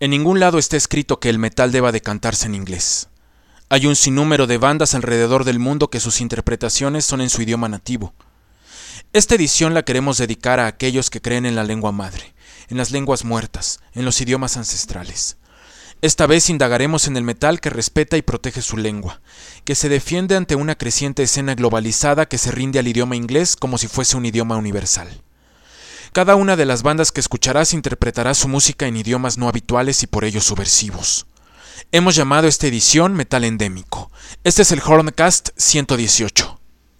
En ningún lado está escrito que el metal deba de cantarse en inglés. Hay un sinnúmero de bandas alrededor del mundo que sus interpretaciones son en su idioma nativo. Esta edición la queremos dedicar a aquellos que creen en la lengua madre, en las lenguas muertas, en los idiomas ancestrales. Esta vez indagaremos en el metal que respeta y protege su lengua, que se defiende ante una creciente escena globalizada que se rinde al idioma inglés como si fuese un idioma universal. Cada una de las bandas que escucharás interpretará su música en idiomas no habituales y por ello subversivos. Hemos llamado esta edición Metal Endémico. Este es el Horncast 118.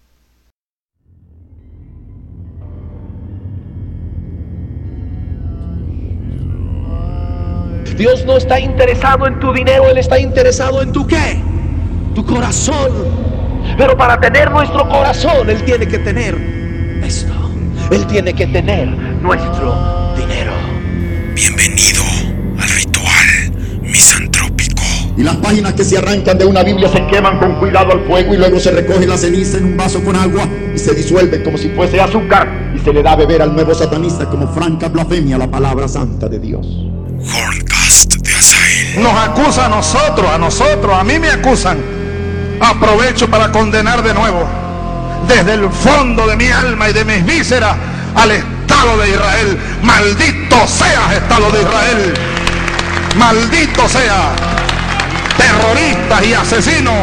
Dios no está interesado en tu dinero, Él está interesado en tu ¿qué? Tu corazón. Pero para tener nuestro corazón, Él tiene que tener esto. Él tiene que tener nuestro dinero. Bienvenido al ritual misantrópico. Y las páginas que se arrancan de una Biblia se queman con cuidado al fuego y luego se recoge la ceniza en un vaso con agua y se disuelve como si fuese azúcar y se le da a beber al nuevo satanista como franca blasfemia a la palabra santa de Dios. Horncast de Azael. Nos acusa a nosotros, a mí me acusan. Aprovecho para condenar de nuevo, desde el fondo de mi alma y de mis vísceras, al Estado de Israel. Maldito seas, Estado de Israel. Maldito sea, terroristas y asesinos.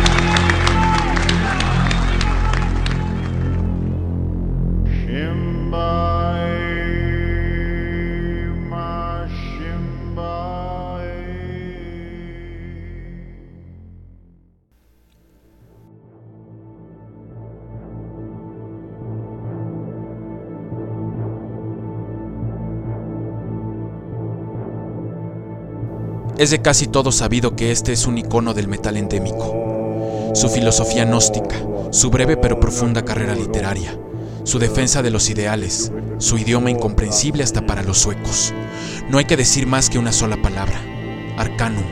Es de casi todo sabido que este es un icono del metal endémico. Su filosofía gnóstica, su breve pero profunda carrera literaria, su defensa de los ideales, su idioma incomprensible hasta para los suecos. No hay que decir más que una sola palabra: Arcanum.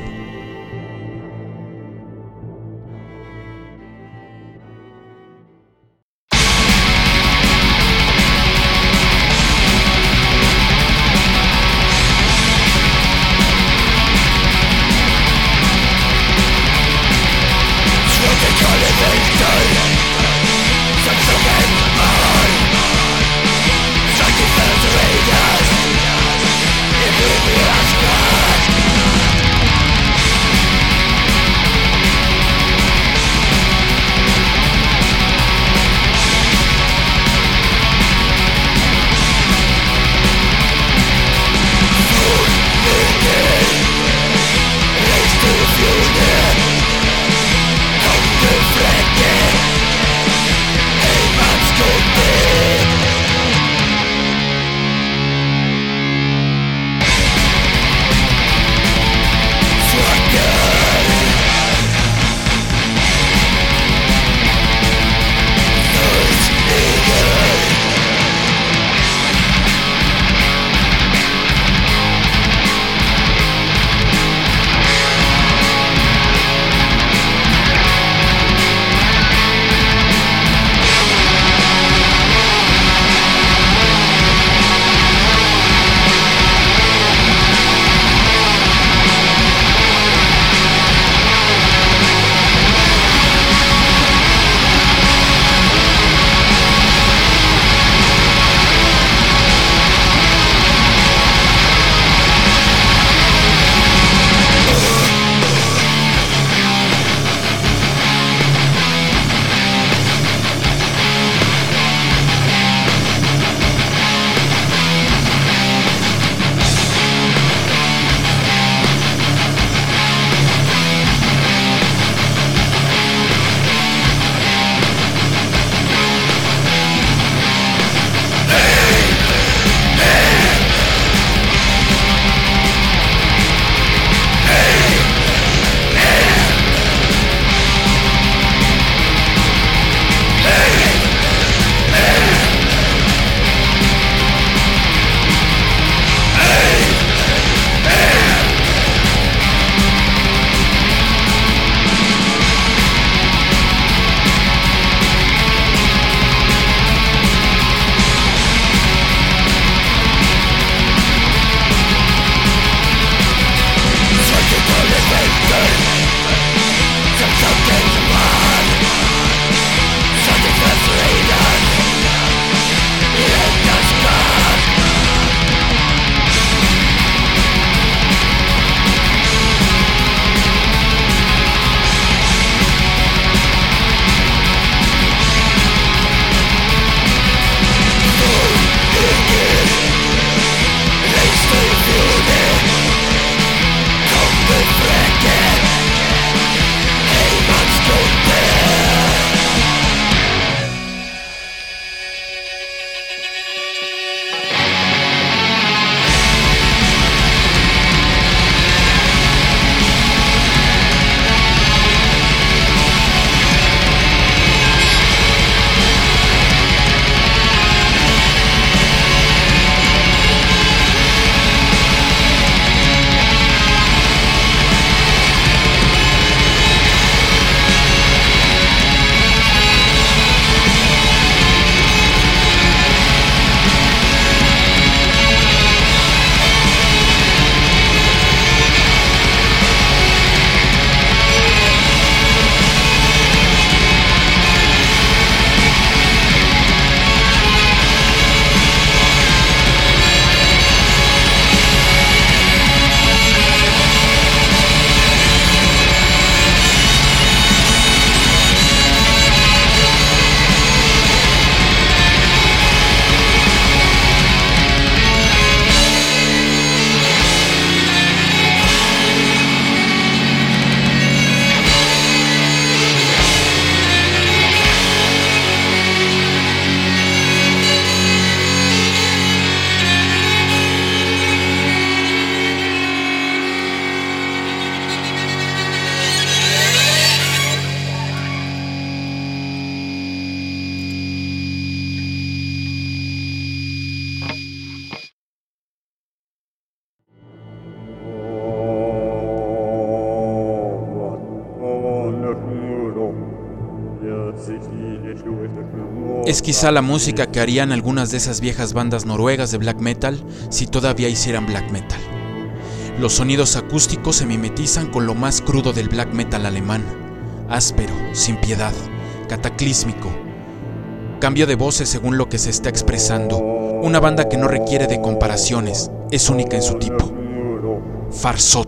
Es quizá la música que harían algunas de esas viejas bandas noruegas de black metal si todavía hicieran black metal. Los sonidos acústicos se mimetizan con lo más crudo del black metal alemán, áspero, sin piedad, cataclísmico. Cambio de voces según lo que se está expresando. Una banda que no requiere de comparaciones, es única en su tipo. Farsot.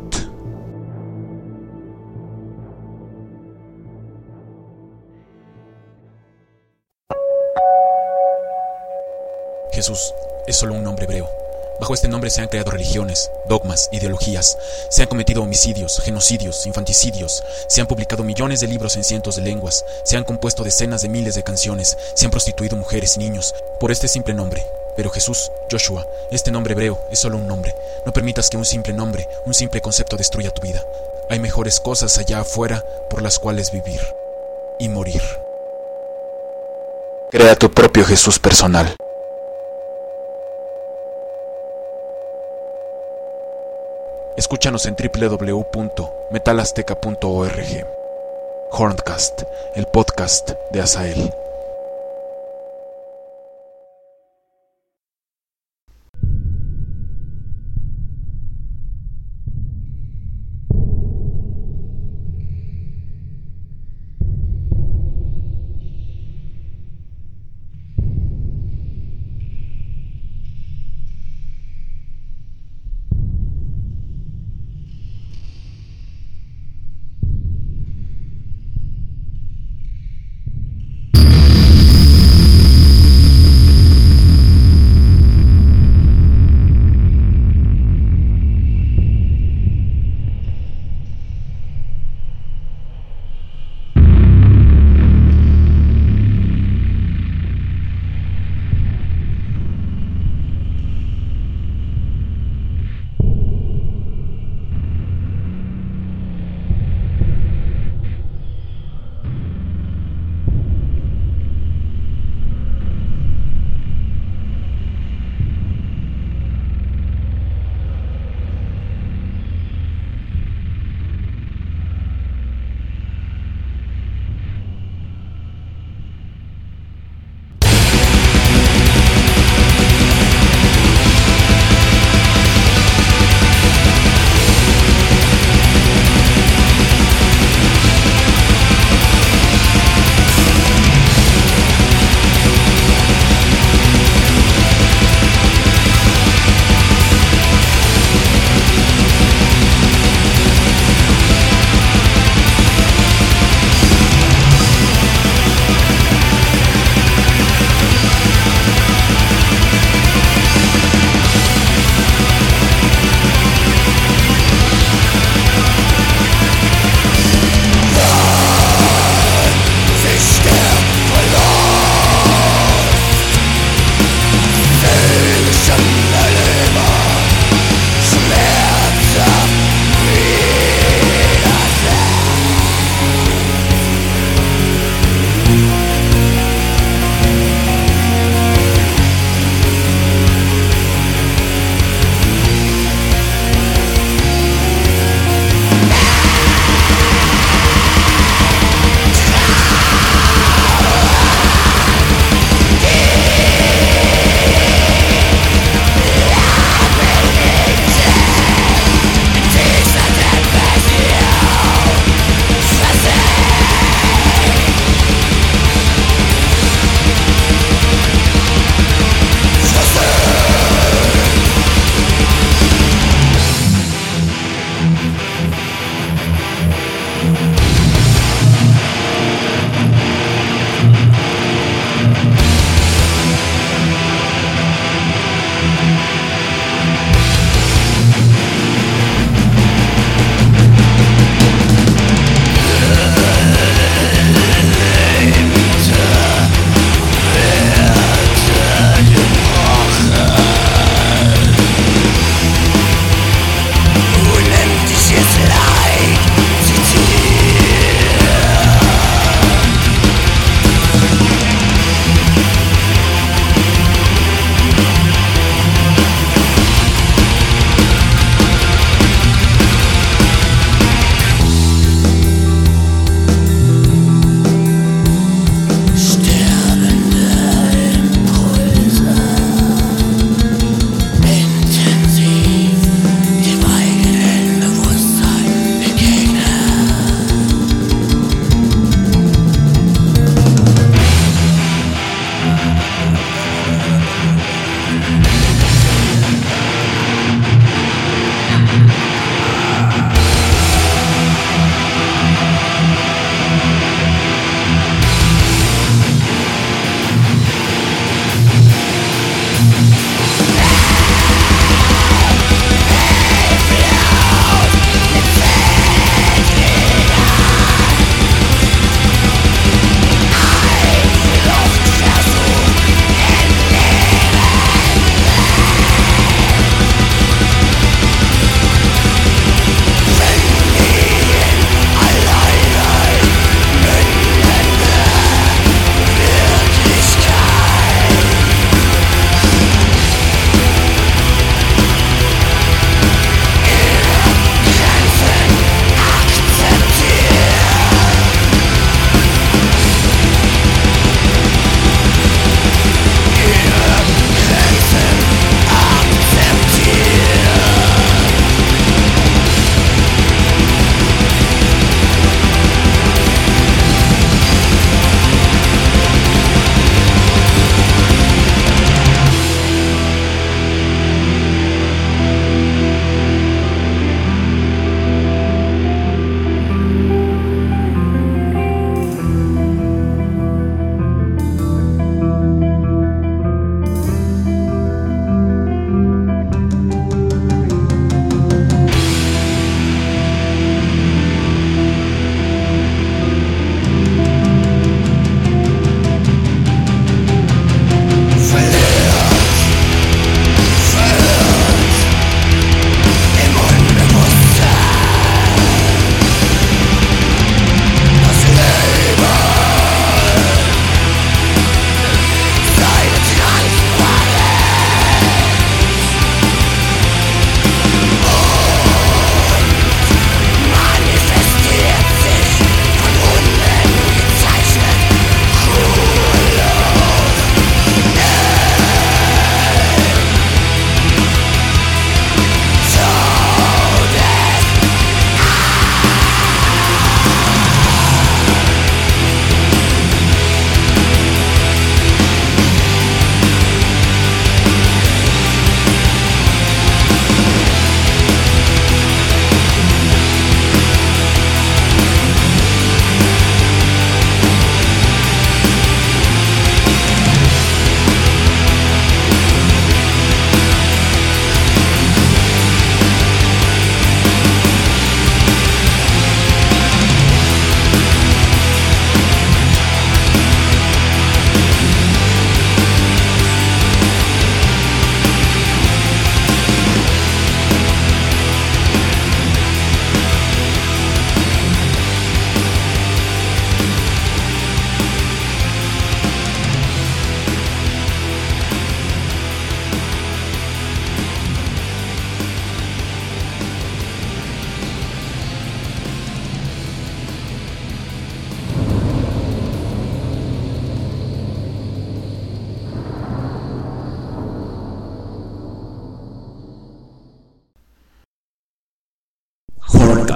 Jesús es solo un nombre hebreo. Bajo este nombre se han creado religiones, dogmas, ideologías, se han cometido homicidios, genocidios, infanticidios, se han publicado millones de libros en cientos de lenguas, se han compuesto decenas de miles de canciones, se han prostituido mujeres y niños por este simple nombre. Pero Jesús, Joshua, este nombre hebreo es solo un nombre. No permitas que un simple nombre, un simple concepto destruya tu vida. Hay mejores cosas allá afuera por las cuales vivir y morir. Crea tu propio Jesús personal. Escúchanos en www.metalazteca.org. Horncast, el podcast de Azael.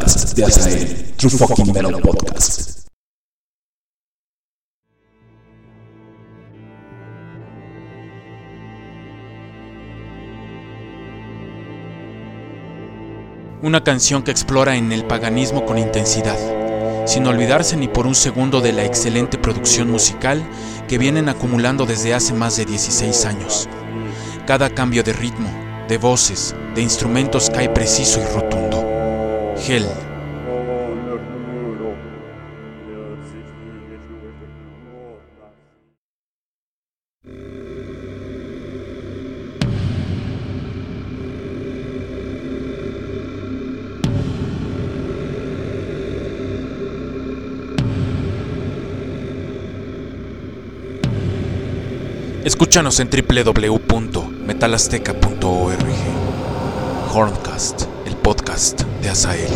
Horncast de Azael, True Fucking Metal Podcast. Una canción que explora en el paganismo con intensidad, sin olvidarse ni por un segundo de la excelente producción musical que vienen acumulando desde hace más de 16 años. Cada cambio de ritmo, de voces, de instrumentos cae preciso y rotundo. Hell. Escúchanos en www.metalazteca.org. Horncast, el podcast de Azael.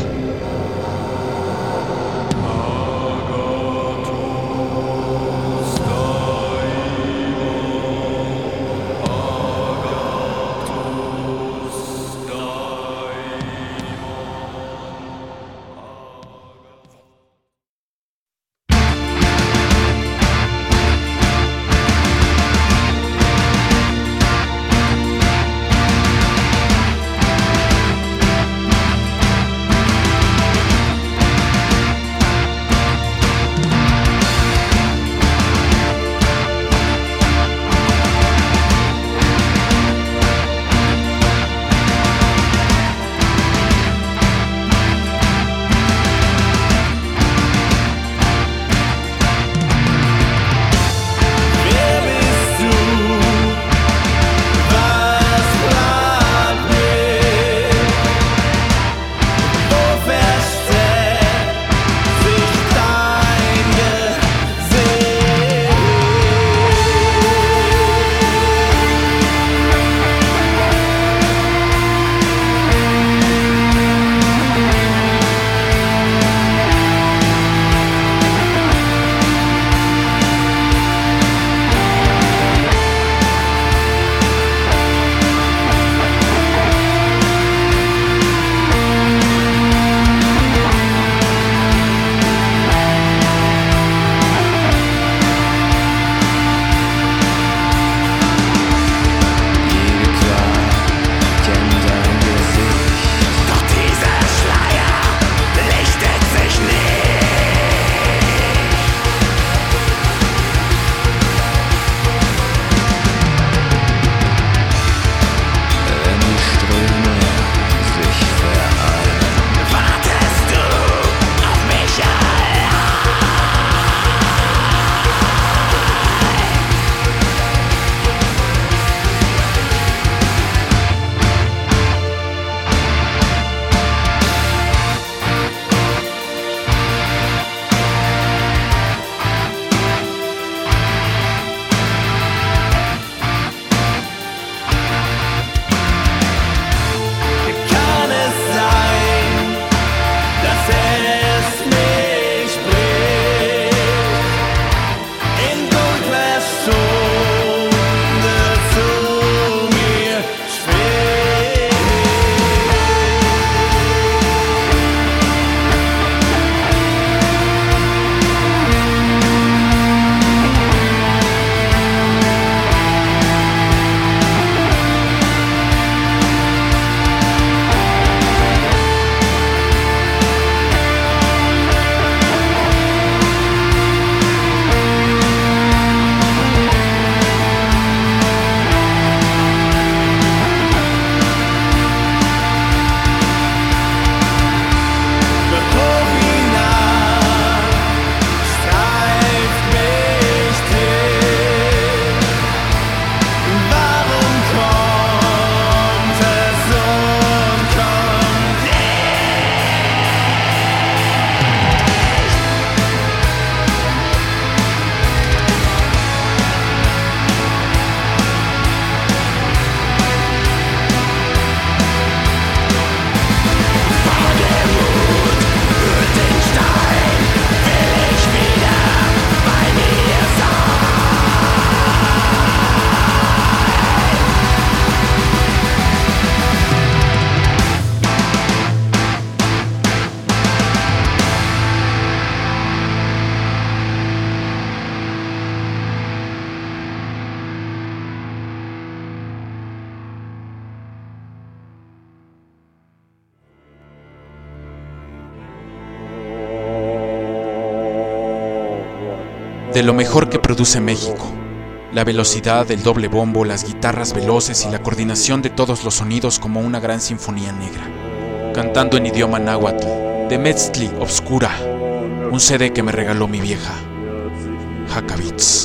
de lo mejor que produce México. La velocidad, el doble bombo, las guitarras veloces y la coordinación de todos los sonidos como una gran sinfonía negra. Cantando en idioma náhuatl, de Metzli Obscura, un CD que me regaló mi vieja, Hakavits.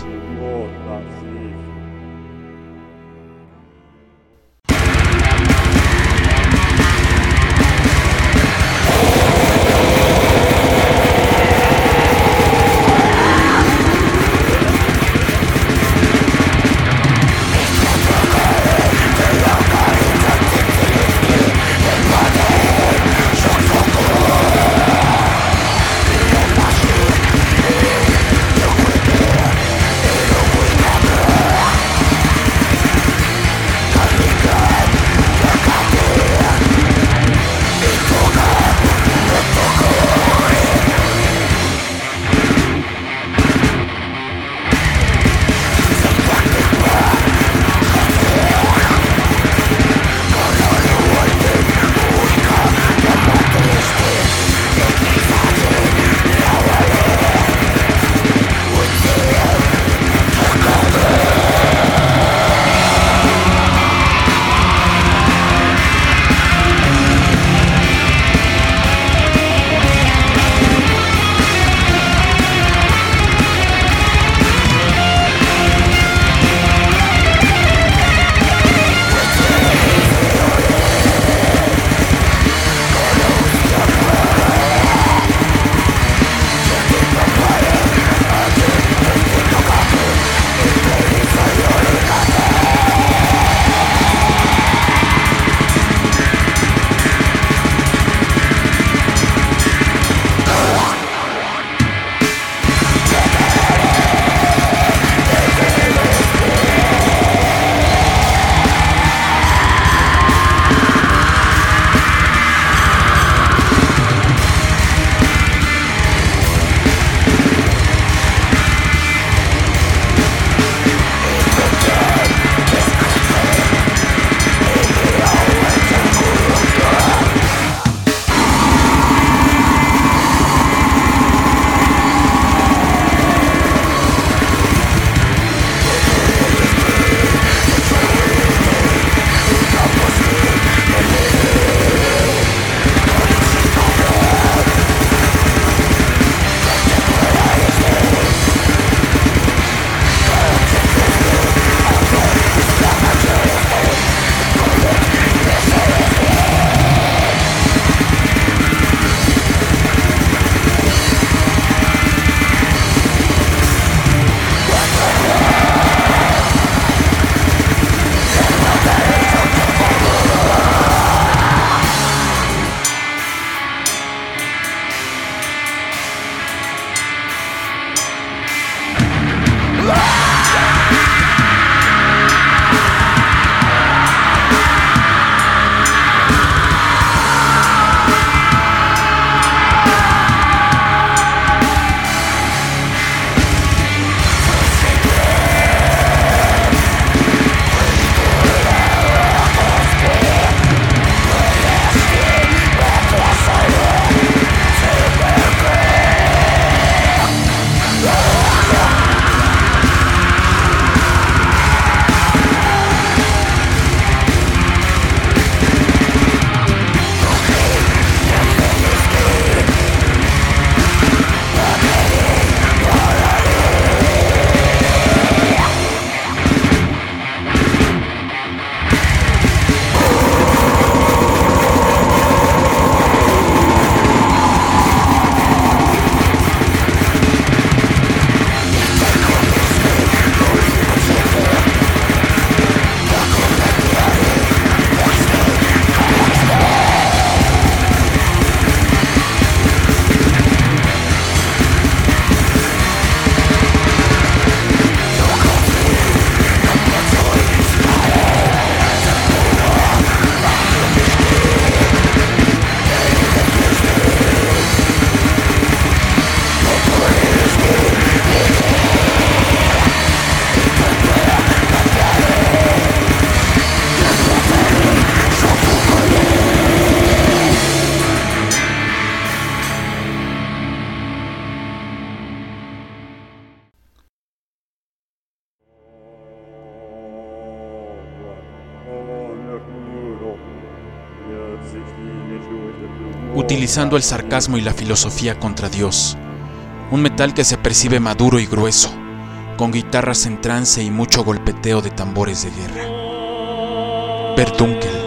utilizando el sarcasmo y la filosofía contra Dios. Un metal que se percibe maduro y grueso, con guitarras en trance y mucho golpeteo de tambores de guerra. Verdunkel.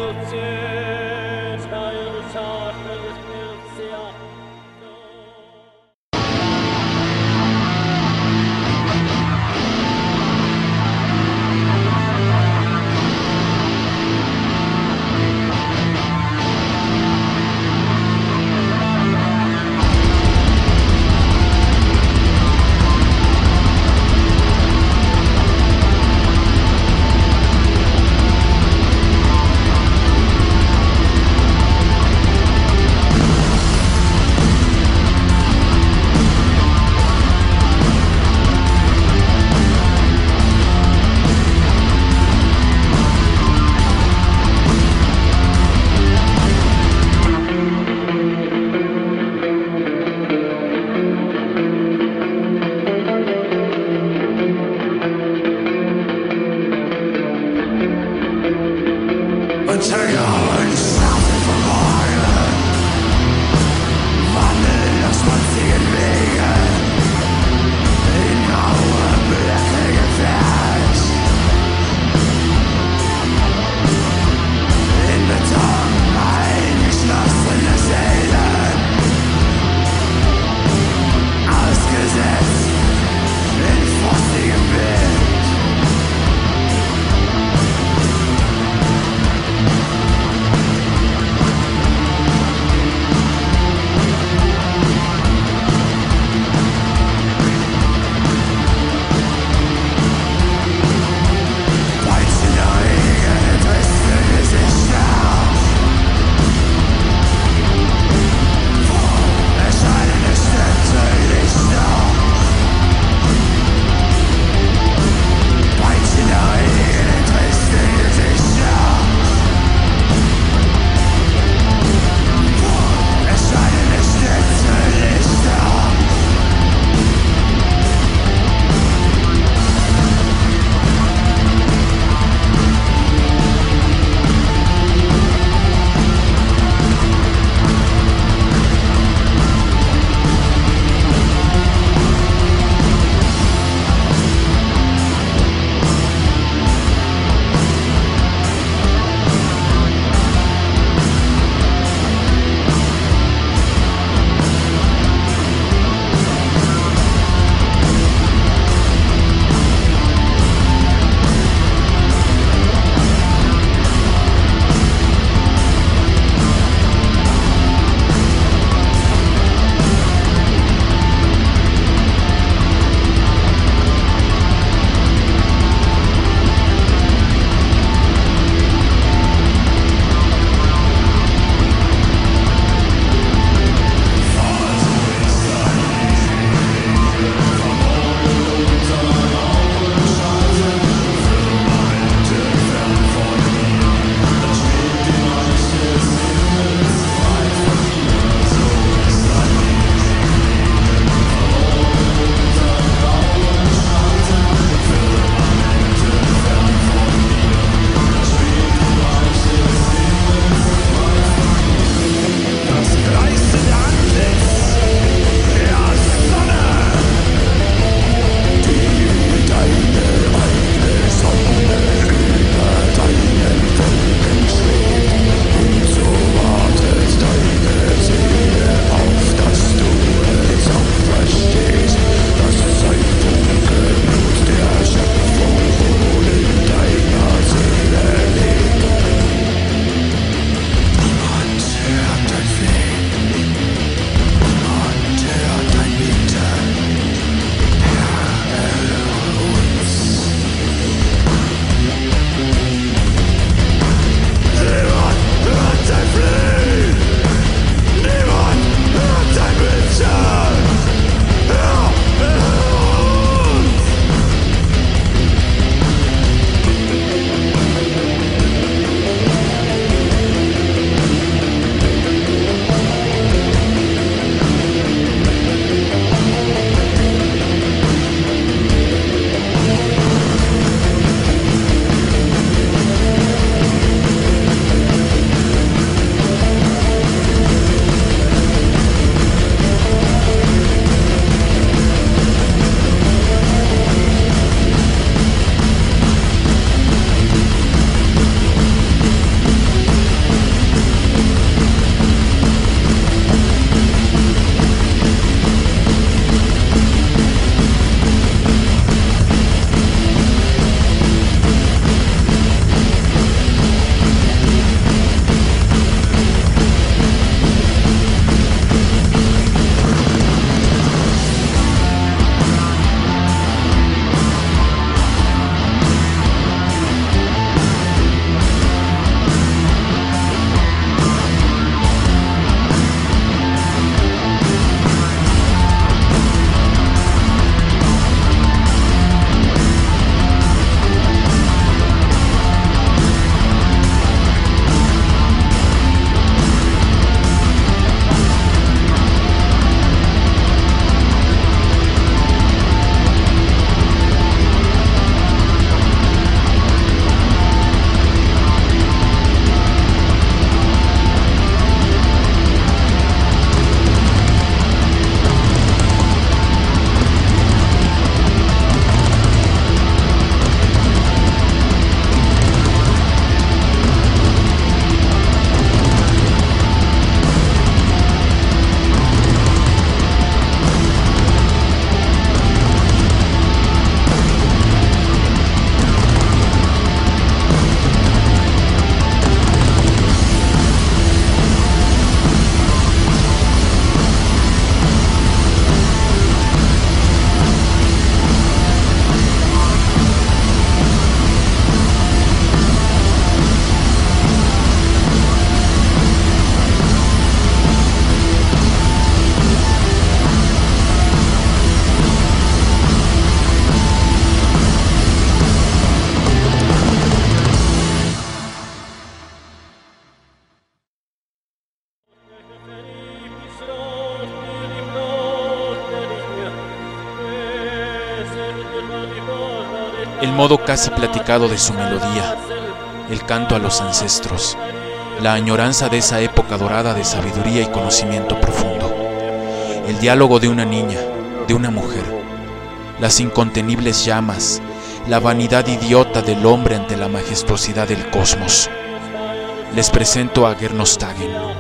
el modo casi platicado de su melodía, el canto a los ancestros, la añoranza de esa época dorada de sabiduría y conocimiento profundo, el diálogo de una niña, de una mujer, las incontenibles llamas, la vanidad idiota del hombre ante la majestuosidad del cosmos. Les presento a Gernosthagen.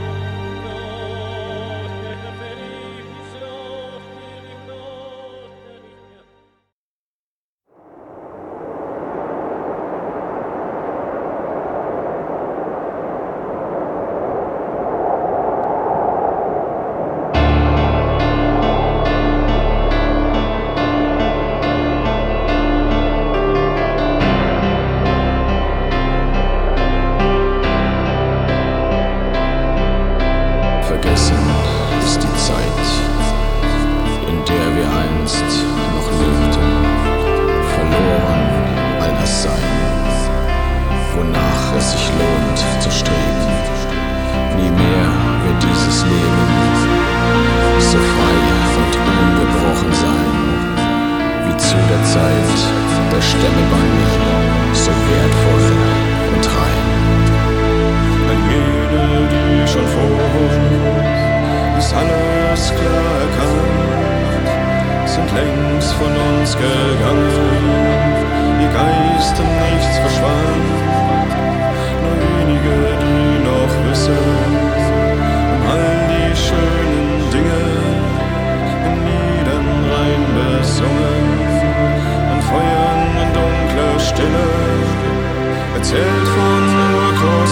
Erzählt von Urkurs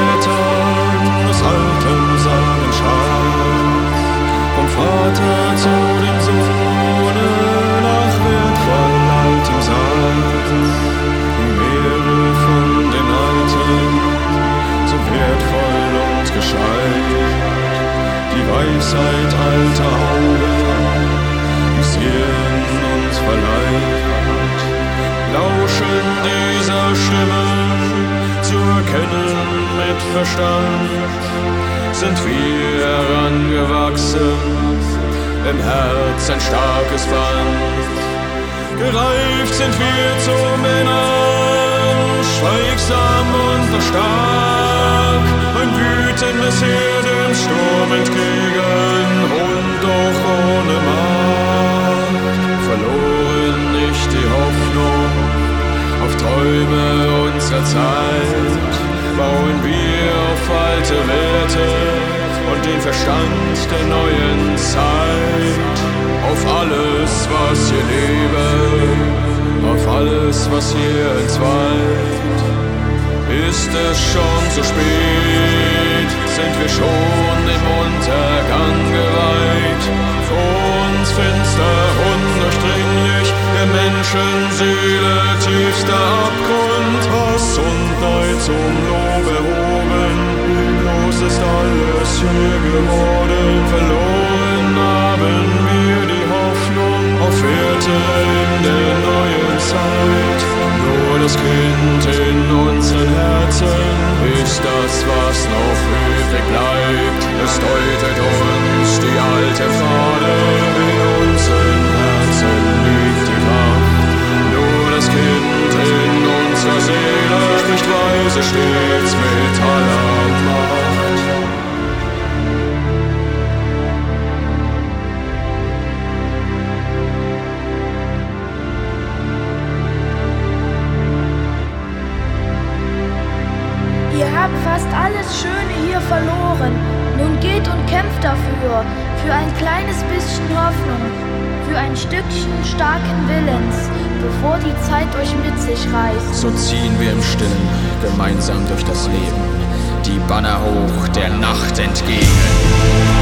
Vätern aus altem Sagenschatz, vom Vater zu dem Sohne nach wertvoll altem Satz. Die Meere von den Alten, so wertvoll und gescheit, die Weisheit alter Augen, die Sehen und verleiht, lauschen dieser Stimme, zu erkennen mit Verstand, sind wir herangewachsen, im Herz ein starkes Band. Gereift sind wir zu Männern, schweigsam und noch stark, ein wütendes Heer dem Sturm entgegen und doch ohne Macht. Verloren nicht die Hoffnung auf Träume unserer Zeit, bauen wir auf alte Werte und den Verstand der neuen Zeit, auf alles, was hier lebe, auf alles, was hier entzweit. Ist es schon zu spät, sind wir schon im Untergang geweiht, vor uns finster, undurchdringlich, der Menschenseele tiefster Abgrund, Hass und Neid zum Lob erhoben, bloß ist alles hier geworden, verloren haben wir die Hoffnung auf Werte in der neuen Zeit. Nur das Kind in unseren Herzen ist das, was noch übrig bleibt. Es deutet uns die alte Pfade, in unseren Herzen liegt die Macht. Nur das Kind in unserer Seele spricht weise stets mit aller Macht. Ihr habt fast alles Schöne hier verloren. Nun geht und kämpft dafür, für ein kleines bisschen Hoffnung, für ein Stückchen starken Willens, bevor die Zeit euch mit sich reißt. So ziehen wir im Stillen gemeinsam durch das Leben, die Banner hoch der Nacht entgegen.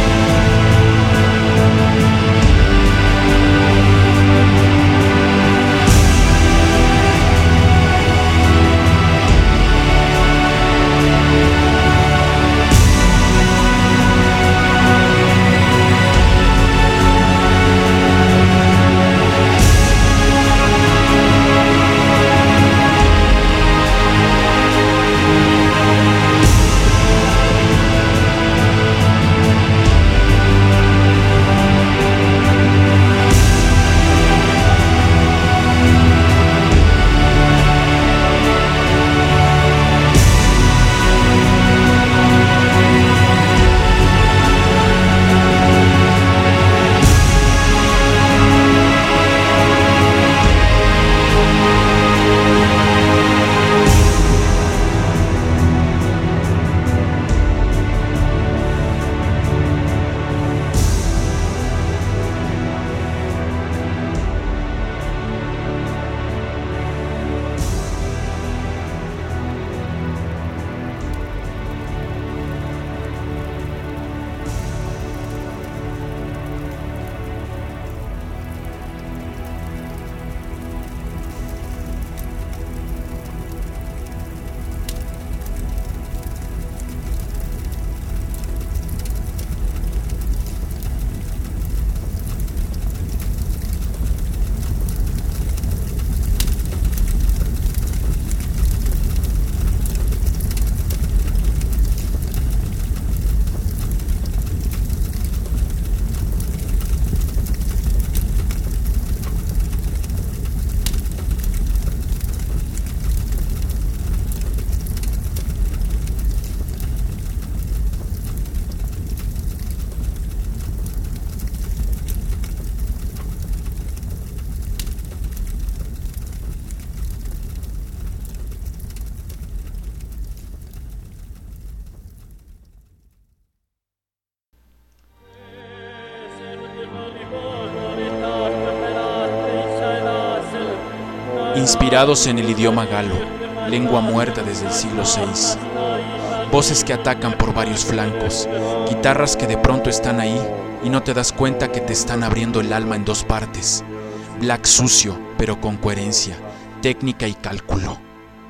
Inspirados en el idioma galo, lengua muerta desde el siglo VI. Voces que atacan por varios flancos, guitarras que de pronto están ahí y no te das cuenta que te están abriendo el alma en dos partes. Black sucio, pero con coherencia, técnica y cálculo.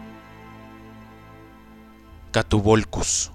Catuvolcus.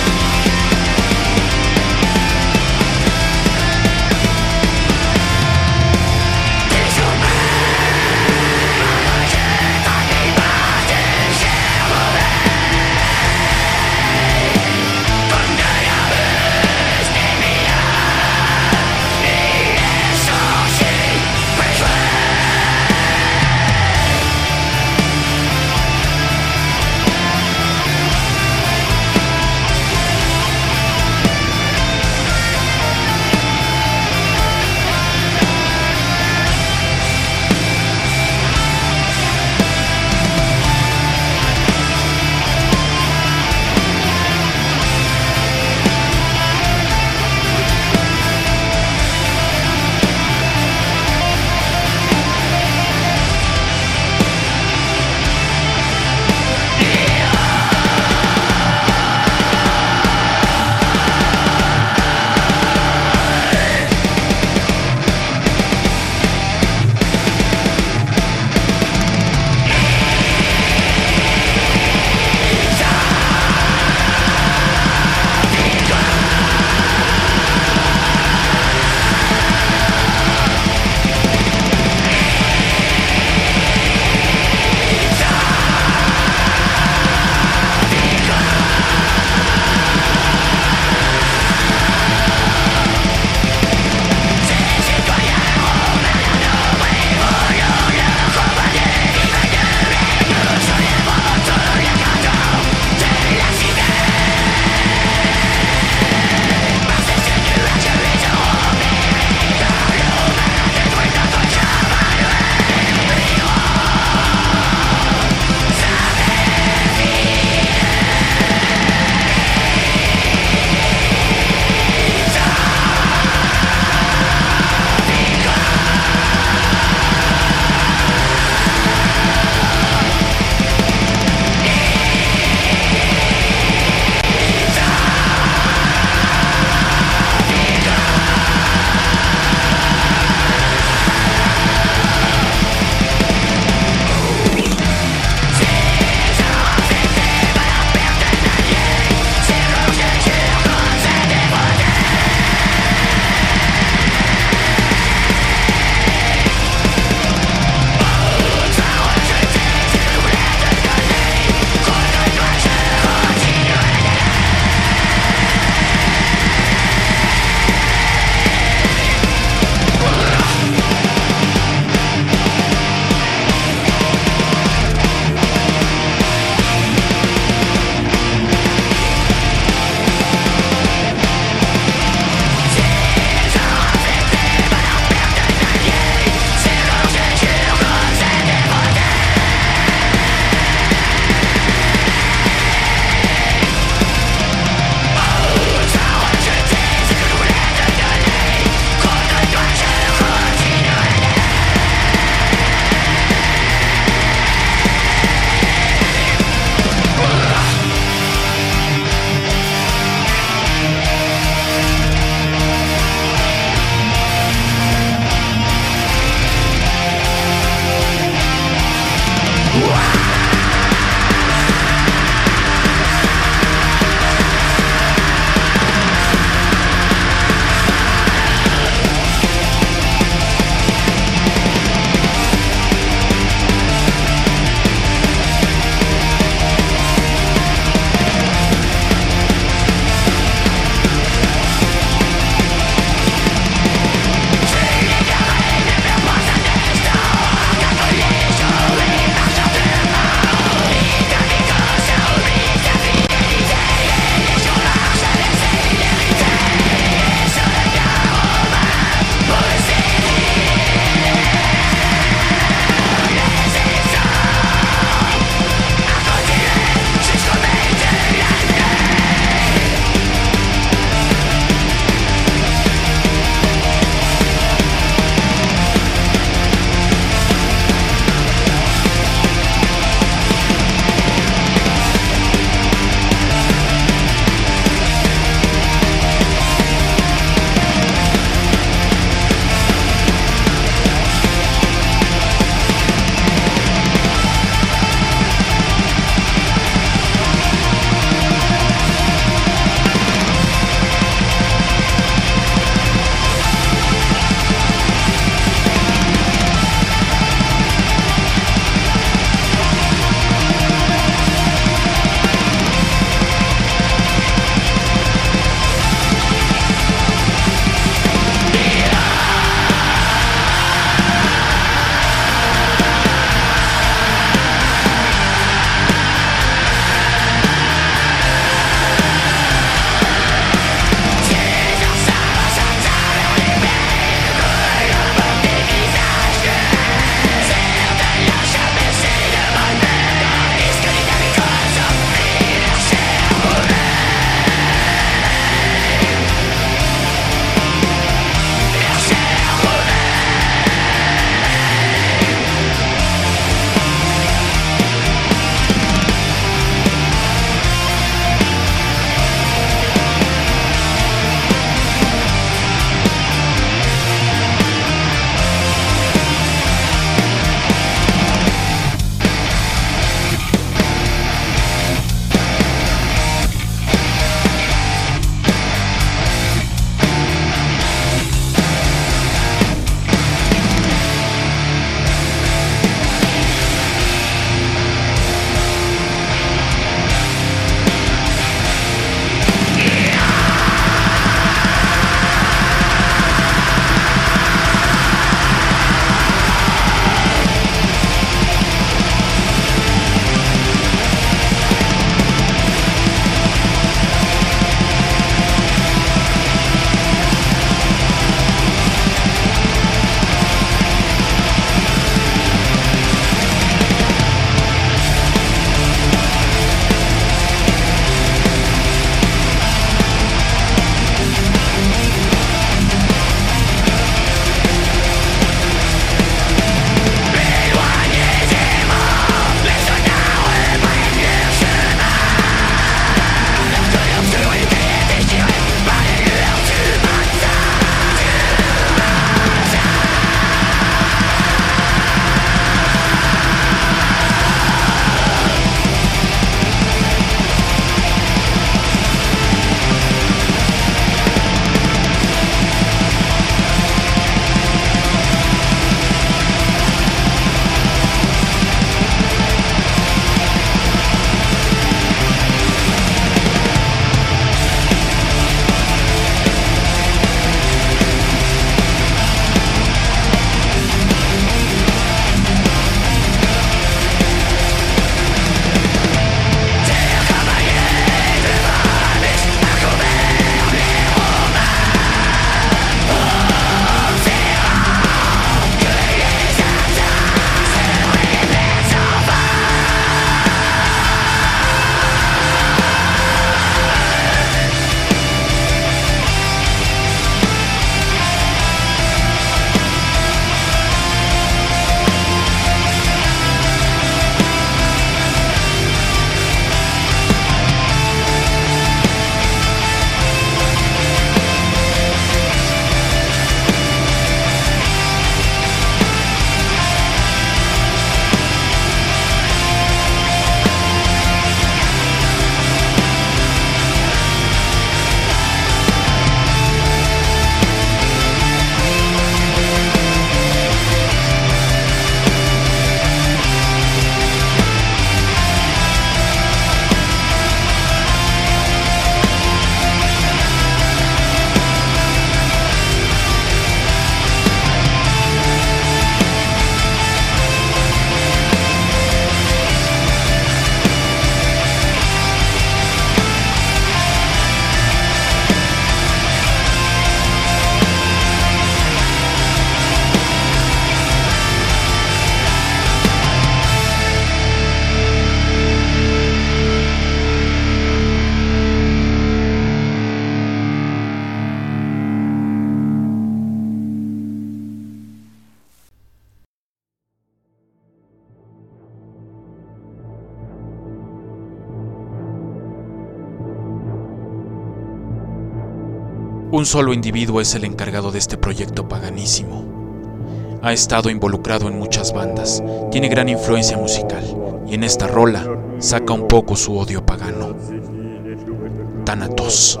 Un solo individuo es el encargado de este proyecto paganísimo. Ha estado involucrado en muchas bandas, tiene gran influencia musical, y en esta rola saca un poco su odio pagano. Thanatos.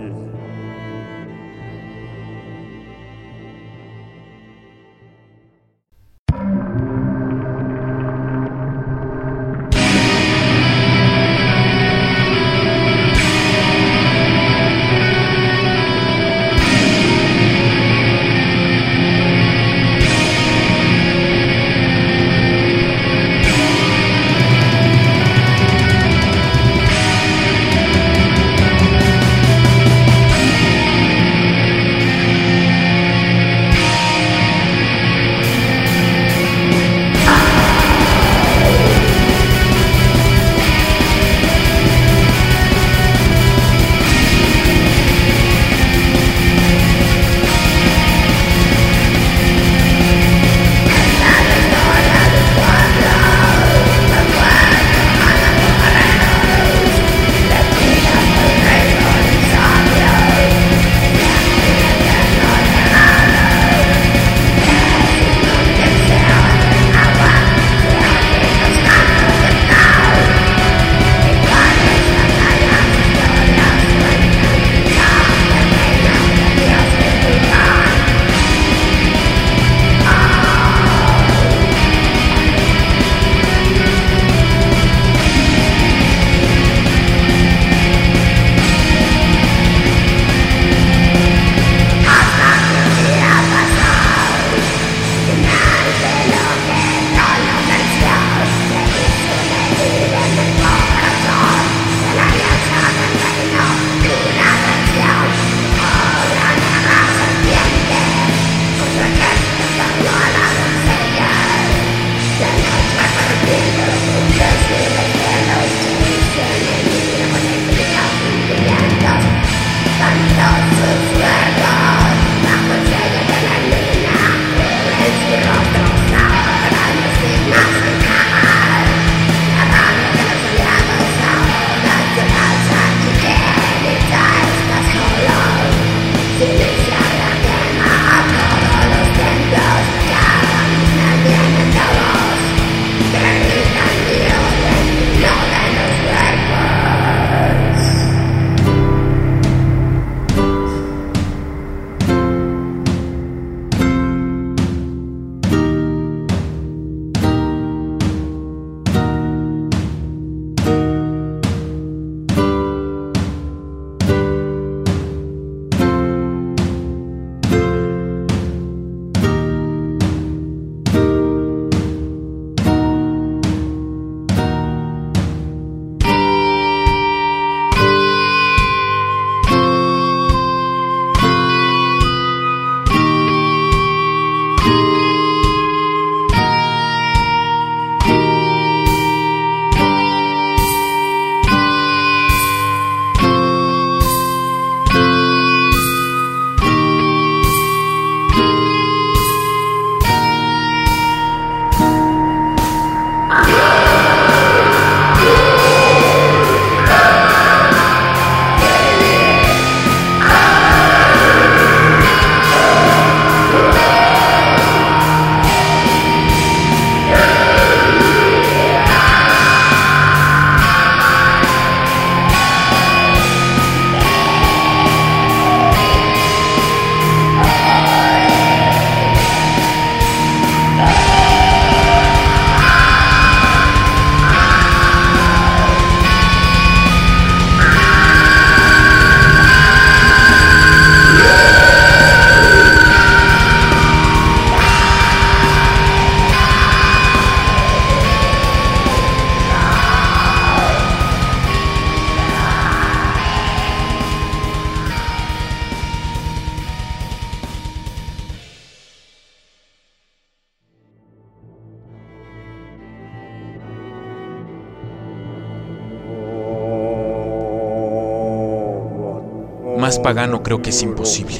Más pagano creo que es imposible.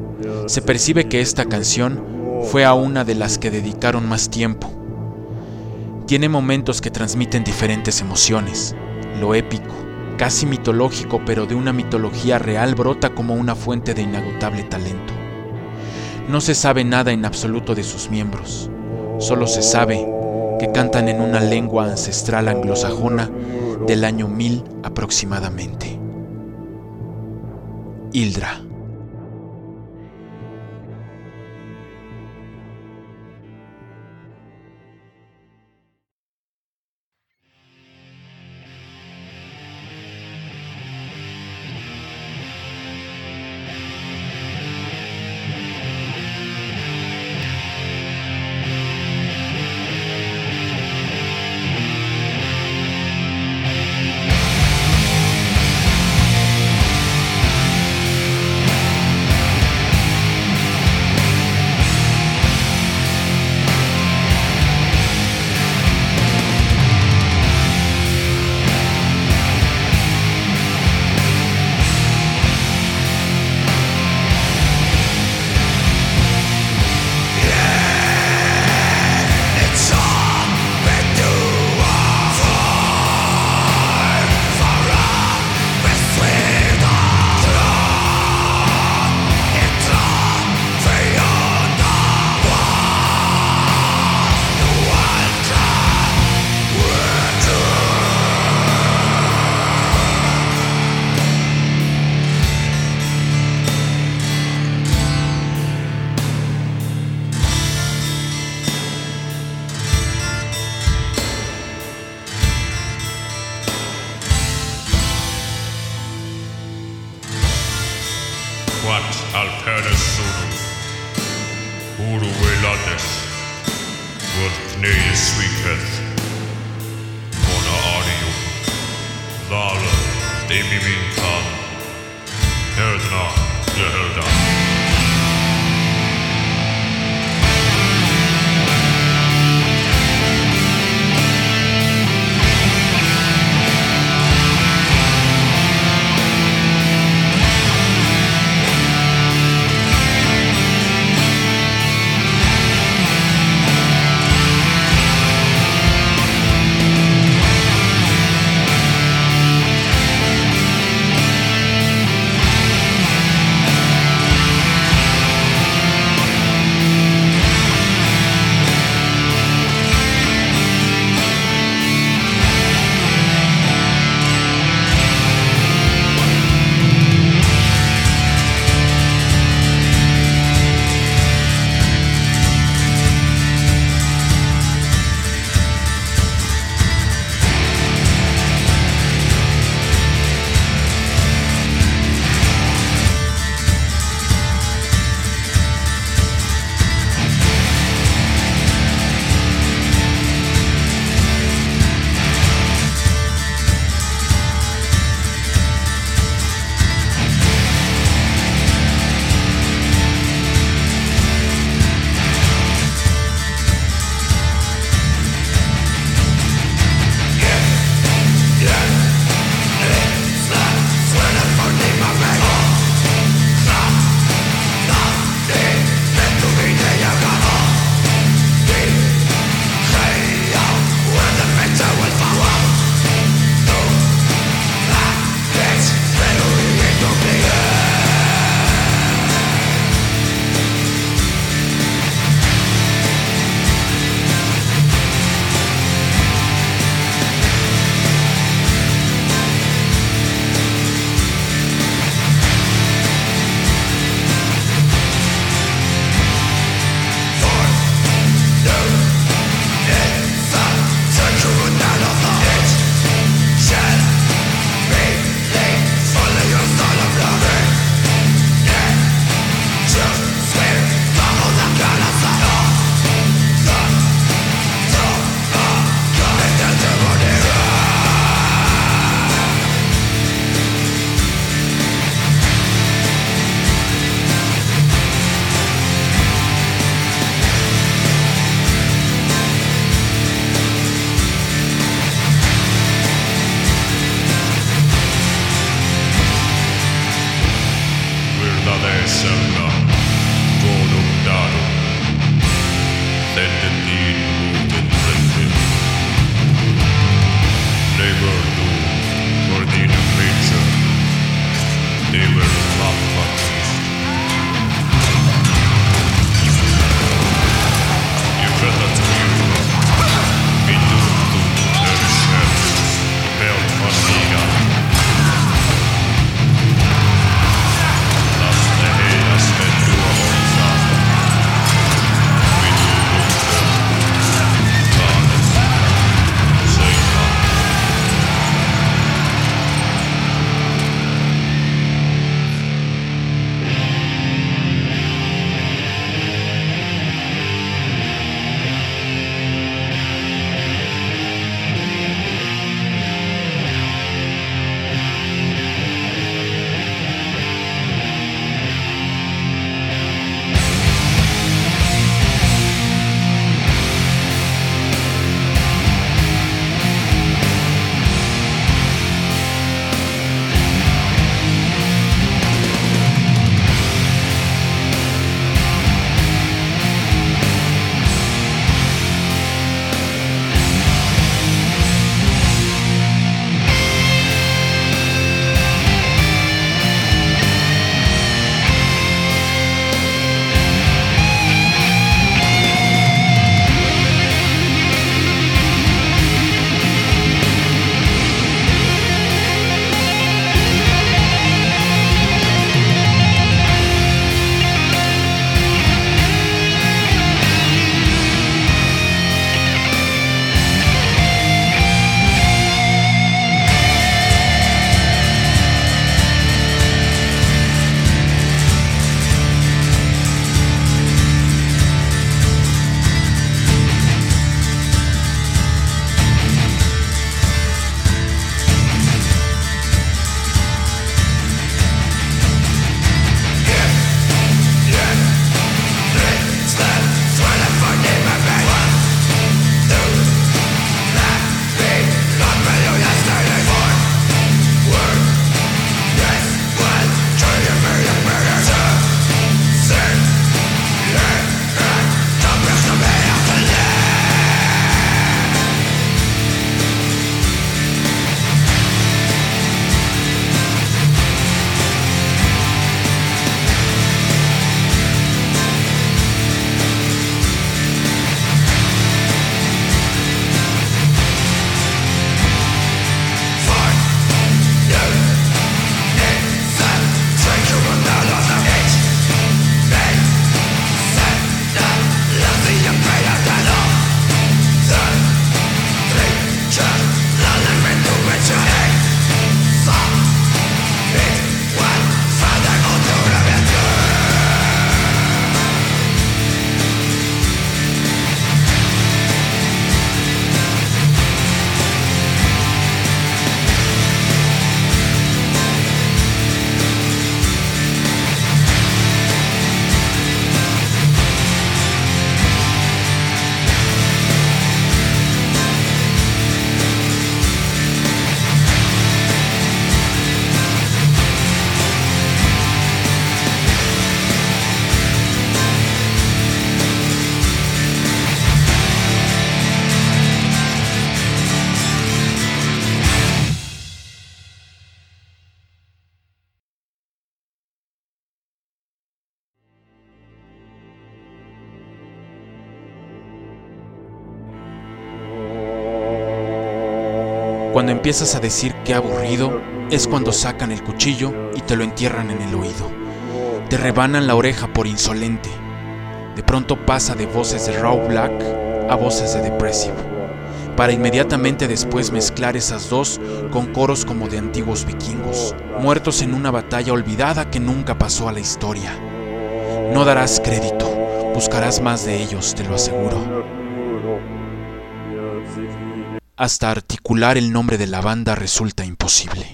Se percibe que esta canción fue a una de las que dedicaron más tiempo. Tiene momentos que transmiten diferentes emociones, lo épico, casi mitológico, pero de una mitología real, brota como una fuente de inagotable talento. No se sabe nada en absoluto de sus miembros, solo se sabe que cantan en una lengua ancestral anglosajona del año 1000 aproximadamente. Hildra. Quat alperes sunum, uruve lades, vod pneis viceth, mona arium, lala demimin can, herdna de herdan. Cuando empiezas a decir qué aburrido, es cuando sacan el cuchillo y te lo entierran en el oído. Te rebanan la oreja por insolente. De pronto pasa de voces de Raw Black a voces de Depressive, para inmediatamente después mezclar esas dos con coros como de antiguos vikingos, muertos en una batalla olvidada que nunca pasó a la historia. No darás crédito, buscarás más de ellos, te lo aseguro. Hasta articular el nombre de la banda resulta imposible.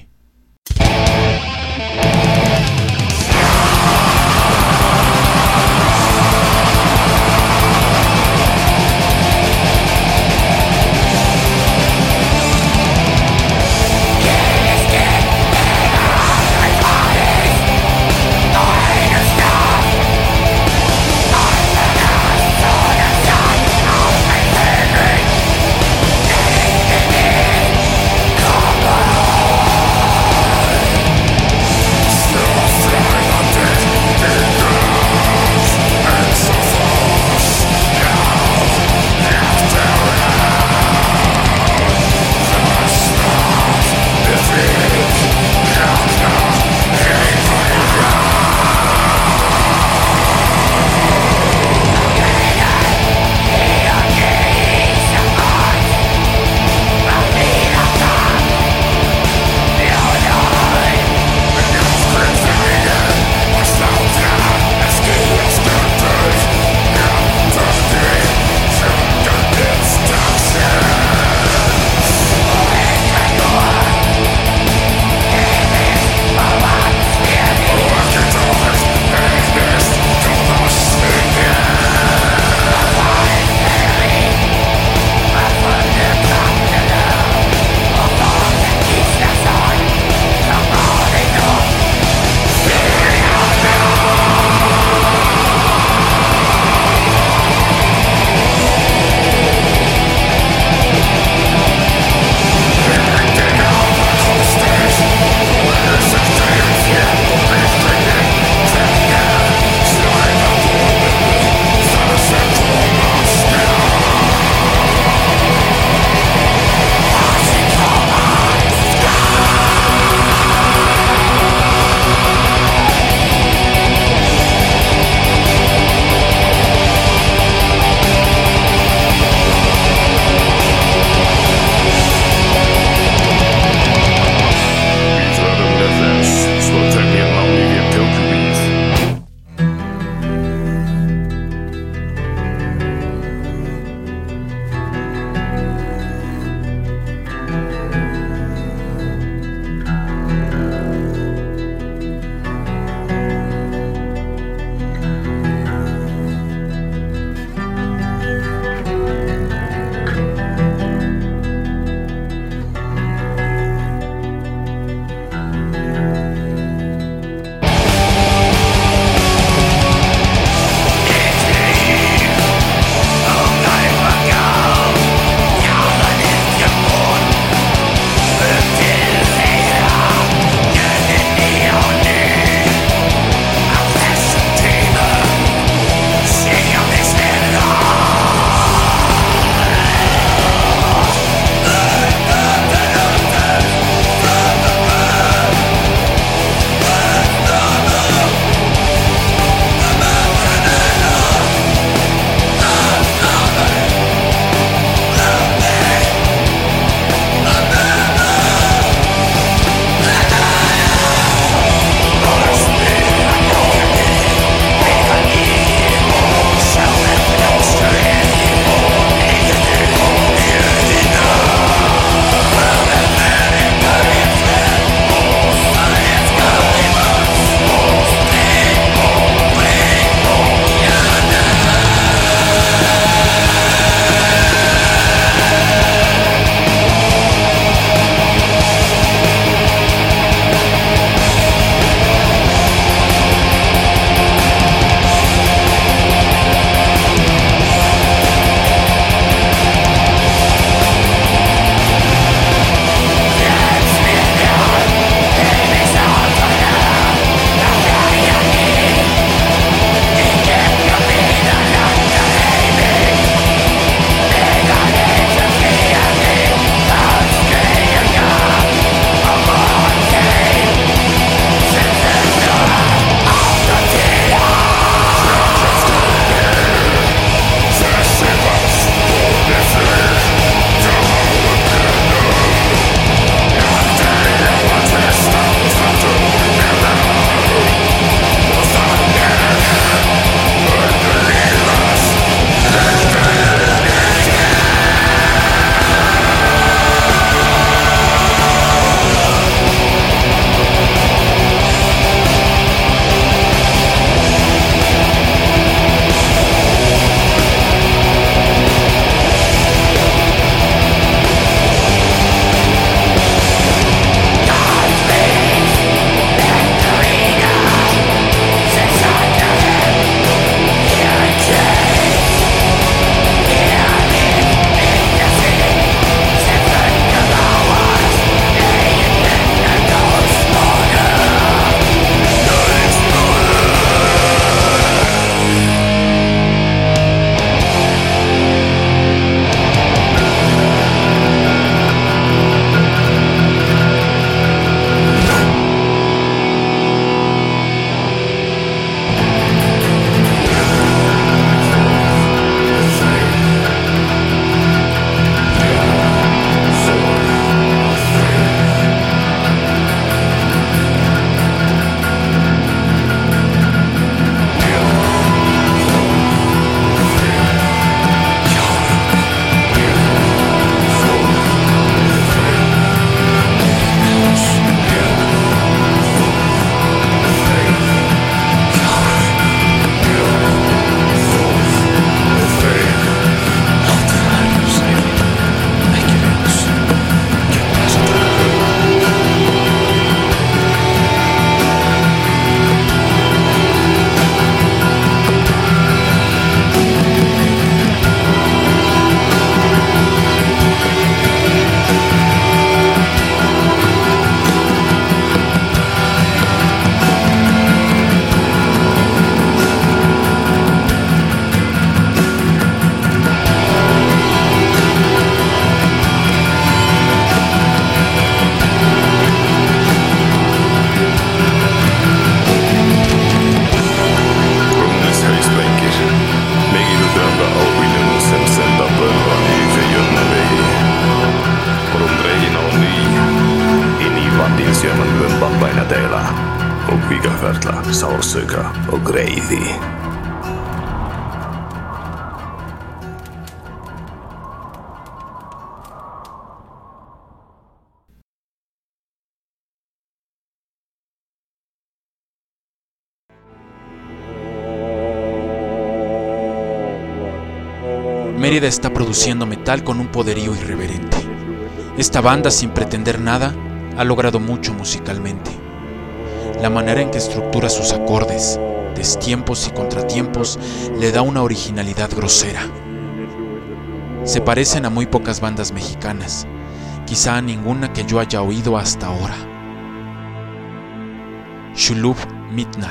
teillä on kuinka verta saursöka och greivi. Mérida está produciendo metal con un poderío irreverente. Esta banda, sin pretender nada, ha logrado mucho musicalmente. La manera en que estructura sus acordes, destiempos y contratiempos, le da una originalidad grosera. Se parecen a muy pocas bandas mexicanas, quizá a ninguna que yo haya oído hasta ahora. Shulub Mitnal.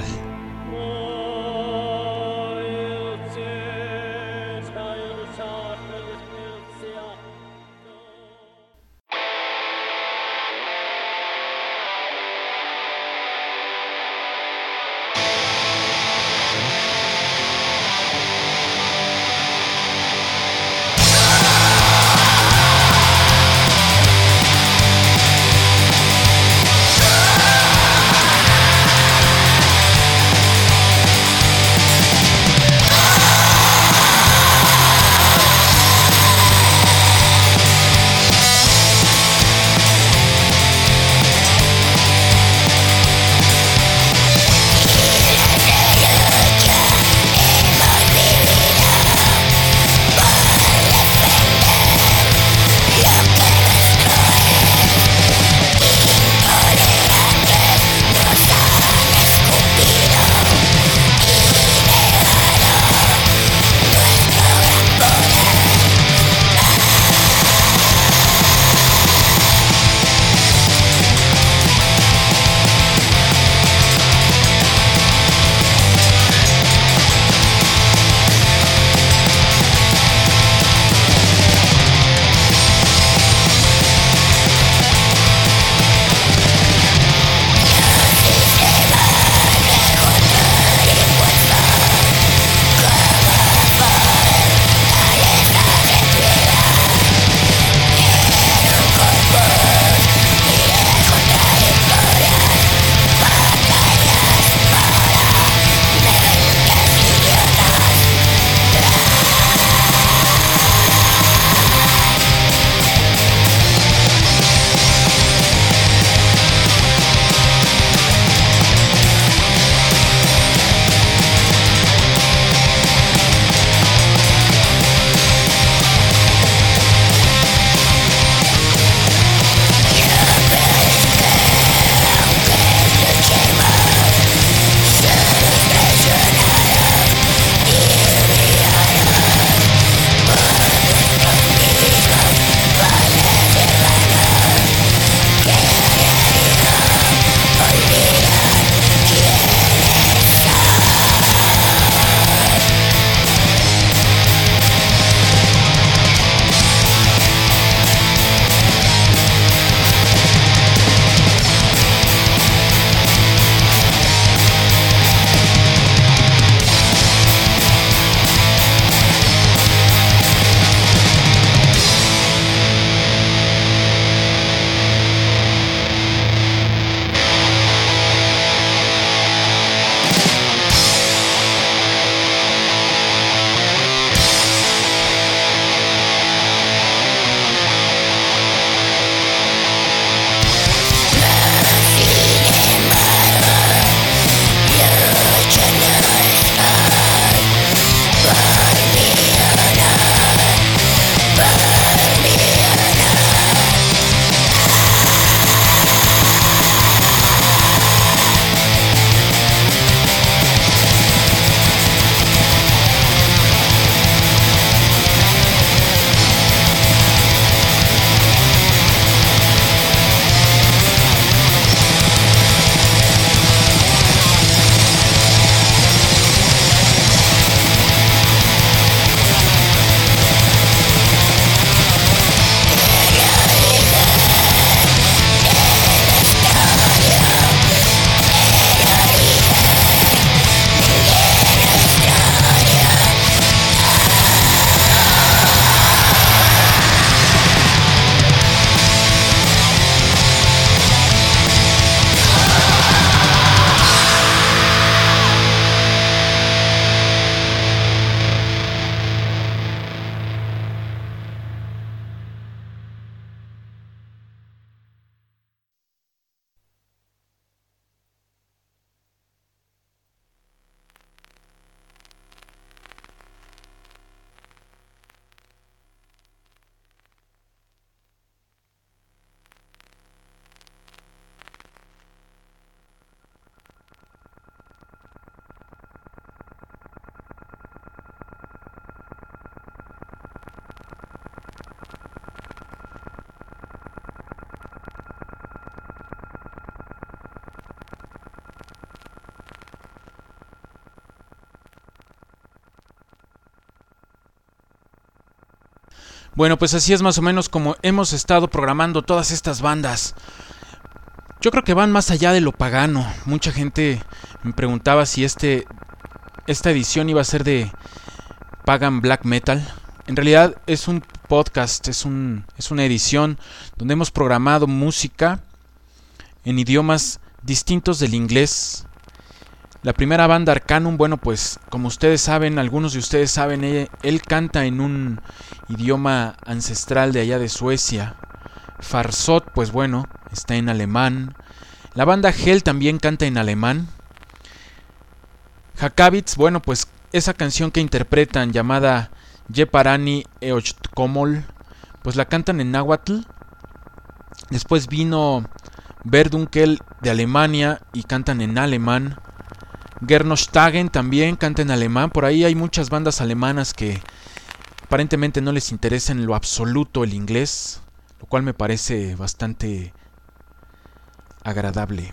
Bueno, pues así es más o menos como hemos estado programando todas estas bandas. Yo creo que van más allá de lo pagano. Mucha gente me preguntaba si esta edición iba a ser de Pagan Black Metal. En realidad es un podcast, es una edición donde hemos programado música en idiomas distintos del inglés. La primera banda, Arcanum, bueno, pues como ustedes saben, algunos de ustedes saben, él canta en un idioma ancestral de allá de Suecia. Farsot, pues bueno, está en alemán. La banda Hell también canta en alemán. Hakavits, bueno, pues esa canción que interpretan llamada Jeparani Eochtkomol, pues la cantan en náhuatl. Después vino Verdunkel de Alemania y cantan en alemán. Gernostagen también canta en alemán. Por ahí hay muchas bandas alemanas que aparentemente no les interesa en lo absoluto el inglés, lo cual me parece bastante agradable.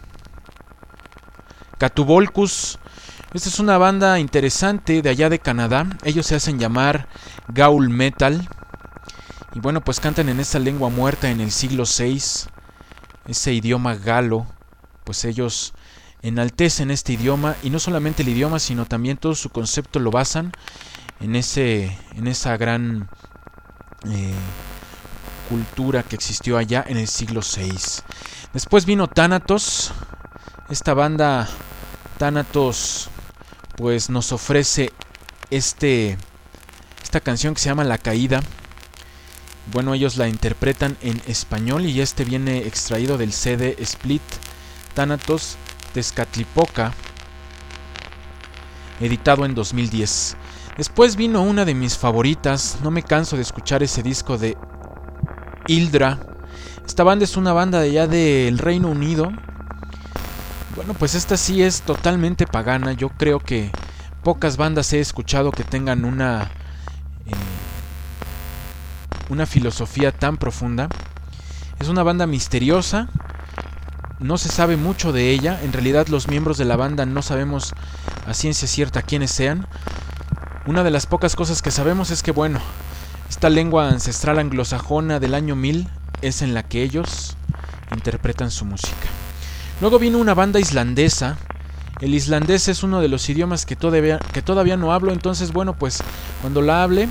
Catuvolcus, esta es una banda interesante de allá de Canadá. Ellos se hacen llamar Gaul Metal. Y bueno, pues cantan en esa lengua muerta en el siglo VI, ese idioma galo. Pues ellos enaltecen este idioma, y no solamente el idioma, sino también todo su concepto lo basan en esa gran cultura que existió allá en el siglo VI. Después vino Thanatos. Esta banda Thanatos pues nos ofrece esta canción que se llama La Caída. Bueno, ellos la interpretan en español y viene extraído del CD Split Thanatos Tezcatlipoca, editado en 2010. Después vino una de mis favoritas, no me canso de escuchar ese disco de Hildra. Esta banda es una banda de allá del Reino Unido. Bueno, pues esta sí es totalmente pagana. Yo creo que pocas bandas he escuchado que tengan una filosofía tan profunda. Es una banda misteriosa. No se sabe mucho de ella. En realidad los miembros de la banda no sabemos a ciencia cierta quiénes sean. Una de las pocas cosas que sabemos es que, bueno, esta lengua ancestral anglosajona del año 1000 es en la que ellos interpretan su música. Luego vino una banda islandesa. El islandés es uno de los idiomas que todavía no hablo. Entonces, bueno, pues cuando hable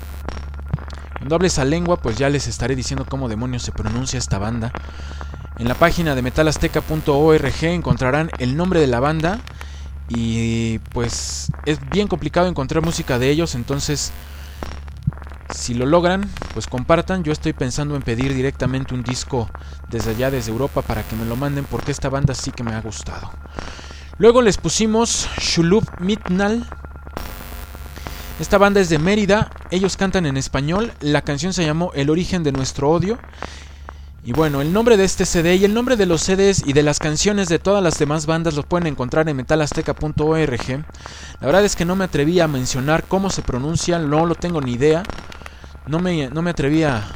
esa lengua, pues ya les estaré diciendo cómo demonios se pronuncia esta banda. En la página de metalazteca.org encontrarán el nombre de la banda. Y pues es bien complicado encontrar música de ellos. Entonces, si lo logran, pues compartan. Yo estoy pensando en pedir directamente un disco desde allá, desde Europa, para que me lo manden, porque esta banda sí que me ha gustado. Luego les pusimos Shulub Mitnal. Esta banda es de Mérida. Ellos cantan en español. La canción se llamó El origen de nuestro odio. Y bueno, el nombre de este CD y el nombre de los CDs y de las canciones de todas las demás bandas los pueden encontrar en metalazteca.org. La verdad es que no me atreví a mencionar cómo se pronuncian, no lo tengo ni idea. No me atreví a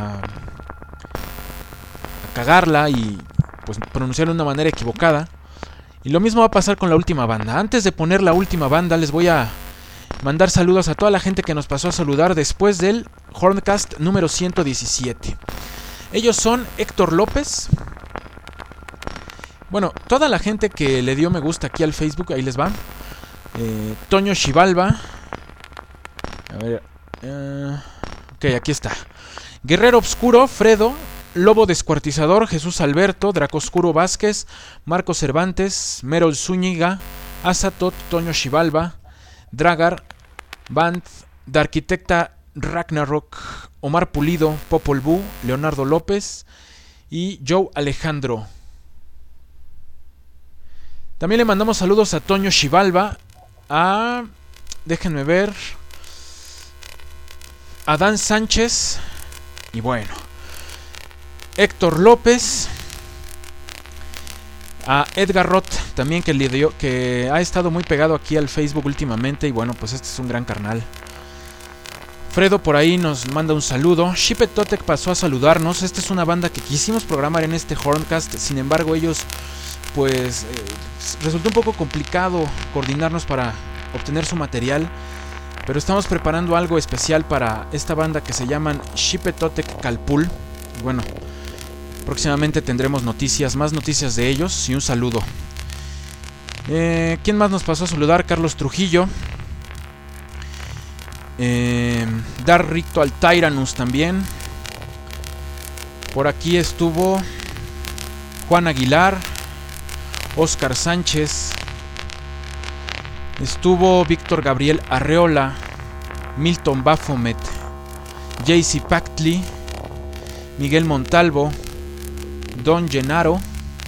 cagarla y pues pronunciarlo de una manera equivocada. Y lo mismo va a pasar con la última banda. Antes de poner la última banda, les voy a mandar saludos a toda la gente que nos pasó a saludar después del Horncast número 117. Ellos son Héctor López. Bueno, toda la gente que le dio me gusta aquí al Facebook, ahí les va. Toño Xibalba. A ver. Ok, aquí está. Guerrero Obscuro, Fredo. Lobo Descuartizador, Jesús Alberto, Dracoscuro Vázquez, Marco Cervantes, Merol Zúñiga, Azatot, Toño Xibalba, Dragar, Band, The Arquitecta Ragnarok, Omar Pulido, Popol Vuh, Leonardo López y Joe Alejandro. También le mandamos saludos a Toño Xibalba, déjenme ver, a Dan Sánchez y bueno, Héctor López, a Edgar Roth también, que ha estado muy pegado aquí al Facebook últimamente. Y bueno, pues este es un gran carnal. Fredo por ahí nos manda un saludo. Shipet Totec pasó a saludarnos. Esta es una banda que quisimos programar en este Horncast. Sin embargo, ellos pues resultó un poco complicado coordinarnos para obtener su material. pero estamos preparando algo especial para esta banda que se llaman Xipetotec Calpul. Bueno, próximamente tendremos más noticias de ellos, y un saludo. ¿Quién más nos pasó a saludar? Carlos Trujillo. Dar Ricto al Tyrannus también. Por aquí estuvo Juan Aguilar, Oscar Sánchez, estuvo Víctor Gabriel Arreola, Milton Baphomet, JC Pactley, Miguel Montalvo, Don Gennaro,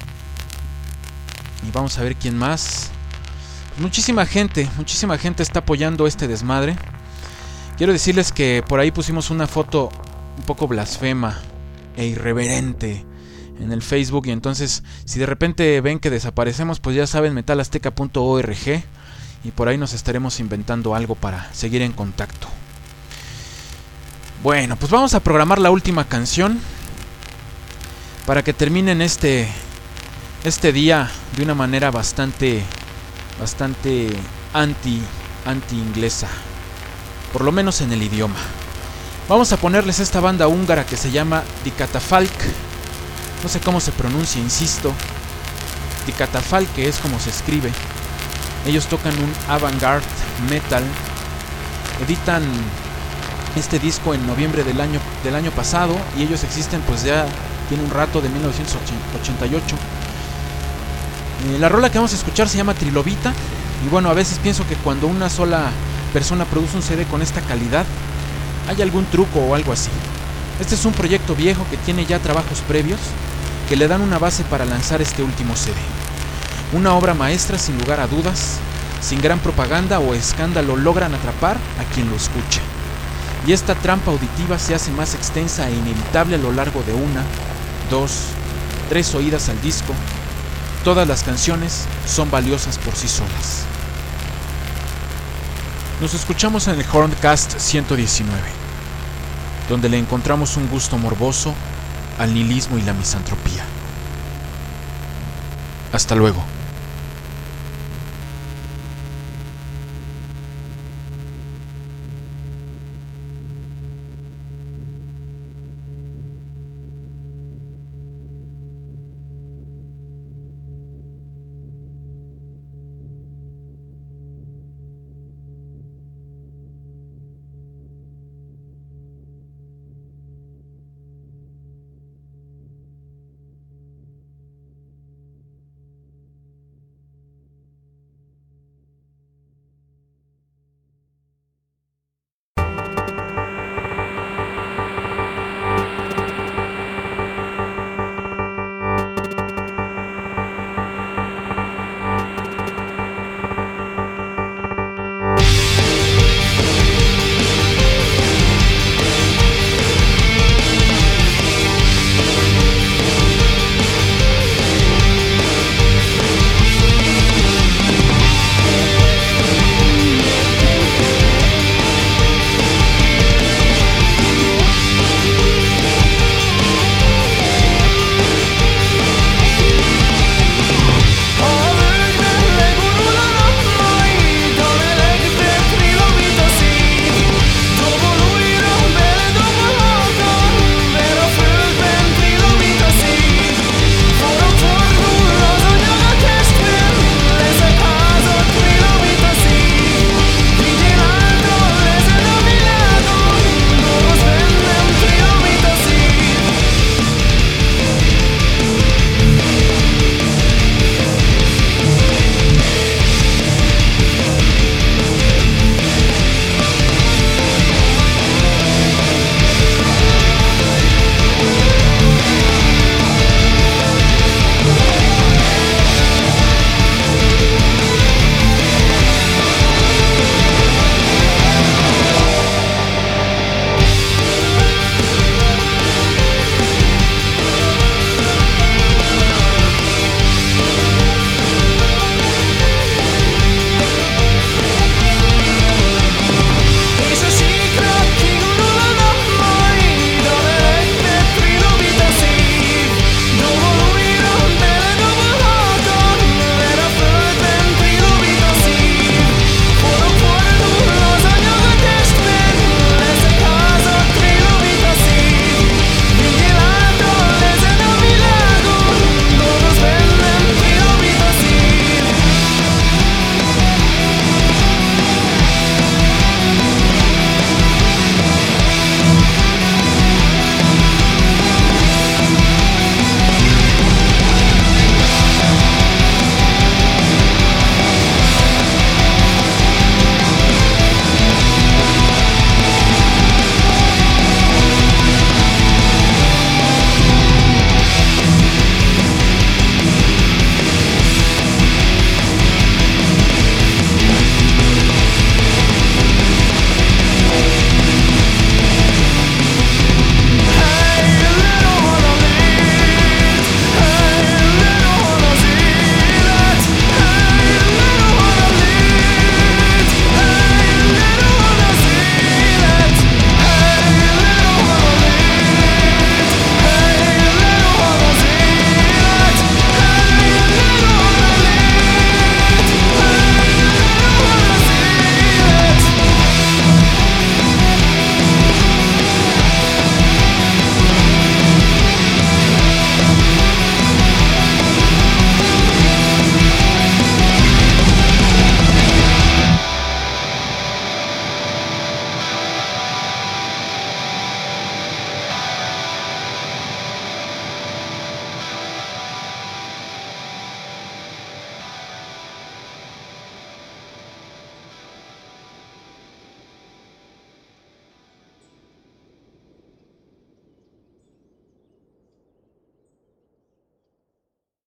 y vamos a ver quién más. Muchísima gente está apoyando este desmadre. Quiero decirles que por ahí pusimos una foto un poco blasfema e irreverente en el Facebook, y entonces si de repente ven que desaparecemos, pues ya saben, metalazteca.org, y por ahí nos estaremos inventando algo para seguir en contacto. Bueno, pues vamos a programar la última canción para que terminen este día de una manera bastante anti-inglesa, por lo menos en el idioma. Vamos a ponerles esta banda húngara que se llama Die Katafalk. No sé cómo se pronuncia, insisto. Die Katafalk, que es como se escribe. Ellos tocan un avant-garde metal. Editan este disco en noviembre del año pasado, y ellos existen pues ya tiene un rato, de 1988. La rola que vamos a escuchar se llama Trilobita. Y bueno, a veces pienso que cuando una sola persona produce un CD con esta calidad, hay algún truco o algo así. Este es un proyecto viejo que tiene ya trabajos previos que le dan una base para lanzar este último CD. Una obra maestra sin lugar a dudas, sin gran propaganda o escándalo logran atrapar a quien lo escucha. Y esta trampa auditiva se hace más extensa e inevitable a lo largo de 1, 2, 3 oídas al disco. Todas las canciones son valiosas por sí solas. Nos escuchamos en el Horncast 119, donde le encontramos un gusto morboso al nihilismo y la misantropía. Hasta luego.